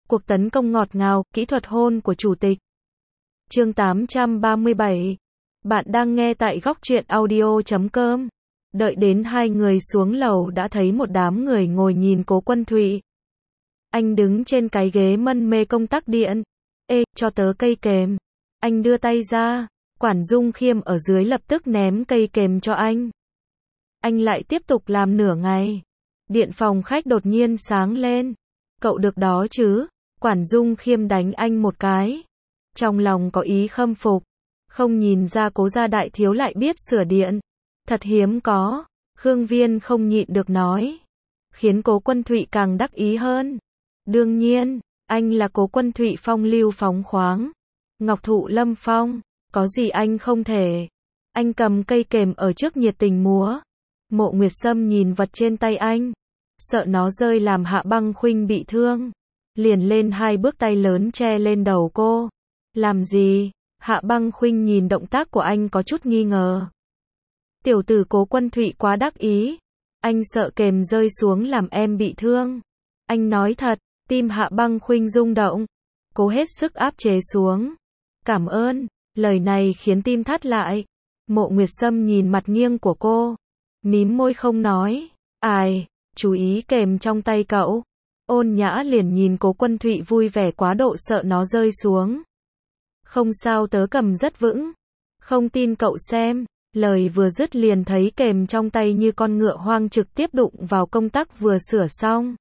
Cuộc tấn công ngọt ngào, kỹ thuật hôn của chủ tịch. Chương 837. Bạn đang nghe tại góc truyện audio.com. Đợi đến hai người xuống lầu đã thấy một đám người ngồi nhìn Cố Quân Thụy. Anh đứng trên cái ghế mân mê công tắc điện. Ê, cho tớ cây kềm. Anh đưa tay ra. Quản Dung Khiêm ở dưới lập tức ném cây kềm cho anh. Anh lại tiếp tục làm nửa ngày. Điện phòng khách đột nhiên sáng lên. Cậu được đó chứ? Quản Dung Khiêm đánh anh một cái. Trong lòng có ý khâm phục. Không nhìn ra Cố gia đại thiếu lại biết sửa điện. Thật hiếm có. Khương Viên không nhịn được nói. Khiến Cố Quân Thụy càng đắc ý hơn. Đương nhiên, anh là Cố Quân Thụy phong lưu phóng khoáng. Ngọc thụ lâm phong. Có gì anh không thể. Anh cầm cây kềm ở trước nhiệt tình múa. Mộ Nguyệt Sâm nhìn vật trên tay anh. Sợ nó rơi làm Hạ Băng Khuynh bị thương. Liền lên hai bước tay lớn che lên đầu cô. Làm gì? Hạ Băng Khuynh nhìn động tác của anh có chút nghi ngờ. Tiểu tử Cố Quân Thụy quá đắc ý. Anh sợ kềm rơi xuống làm em bị thương. Anh nói thật, tim Hạ Băng Khuynh rung động. Cố hết sức áp chế xuống. Cảm ơn. Lời này khiến tim thắt lại. Mộ Nguyệt Sâm nhìn mặt nghiêng của cô. Mím môi không nói. Ai, chú ý kềm trong tay cậu. Ôn Nhã liền nhìn Cố Quân Thụy vui vẻ quá độ sợ nó rơi xuống. Không sao, tớ cầm rất vững. Không tin cậu xem. Lời vừa dứt liền thấy kềm trong tay như con ngựa hoang trực tiếp đụng vào công tắc vừa sửa xong.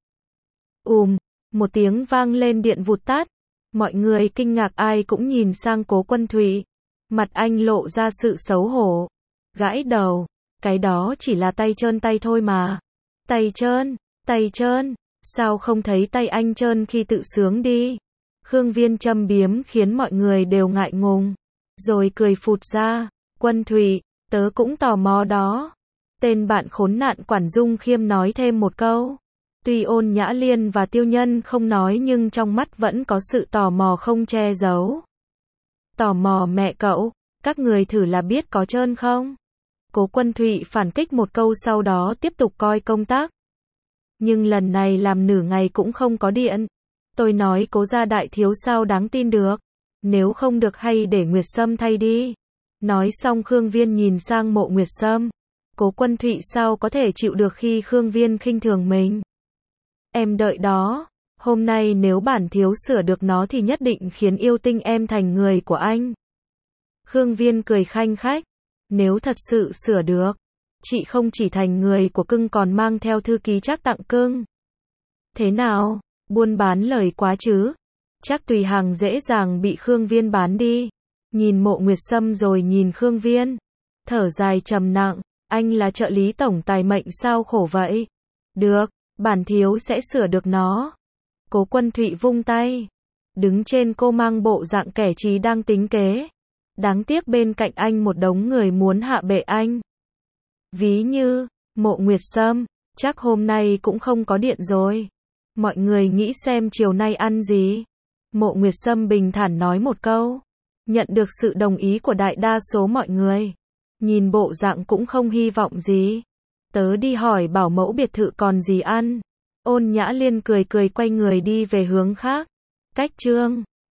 Một tiếng vang lên, điện vụt tắt. Mọi người kinh ngạc, ai cũng nhìn sang Cố Quân Thụy. Mặt anh lộ ra sự xấu hổ. Gãi đầu. Cái đó chỉ là tay trơn tay thôi mà. Tay trơn. Sao không thấy tay anh trơn khi tự sướng đi? Khương Viên châm biếm khiến mọi người đều ngại ngùng. Rồi cười phụt ra. Quân Thụy, tớ cũng tò mò đó. Tên bạn khốn nạn Quản Dung Khiêm nói thêm một câu. Tuy Ôn Nhã Liên và Tiêu Nhân không nói nhưng trong mắt vẫn có sự tò mò không che giấu. Tò mò mẹ cậu, các người thử là biết có trơn không? Cố Quân Thụy phản kích một câu, sau đó tiếp tục coi công tắc. Nhưng lần này làm nửa ngày cũng không có điện. Tôi nói Cố gia đại thiếu sao đáng tin được. Nếu không được hay để Nguyệt Sâm thay đi. Nói xong Khương Viên nhìn sang Mộ Nguyệt Sâm. Cố Quân Thụy sao có thể chịu được khi Khương Viên khinh thường mình. Em đợi đó. Hôm nay nếu bản thiếu sửa được nó thì nhất định khiến yêu tinh em thành người của anh. Khương Viên cười khanh khách. Nếu thật sự sửa được, chị không chỉ thành người của cưng còn mang theo thư ký Trác tặng cưng. Thế nào, buôn bán lời quá chứ? Chắc Tùy Hằng dễ dàng bị Khương Viên bán đi. Nhìn Mộ Nguyệt Sâm rồi nhìn Khương Viên. Thở dài trầm nặng, anh là trợ lý tổng tài mệnh sao khổ vậy? Được, bản thiếu sẽ sửa được nó. Cố Quân Thụy vung tay. Đứng trên cô mang bộ dạng kẻ trí đang tính kế. Đáng tiếc bên cạnh anh một đống người muốn hạ bệ anh. Ví như, Mộ Nguyệt Sâm, chắc hôm nay cũng không có điện rồi. Mọi người nghĩ xem chiều nay ăn gì? Mộ Nguyệt Sâm bình thản nói một câu. Nhận được sự đồng ý của đại đa số mọi người. Nhìn bộ dạng cũng không hy vọng gì. Tớ đi hỏi bảo mẫu biệt thự còn gì ăn. Ôn Nhã Liên cười cười quay người đi về hướng khác. Cách chương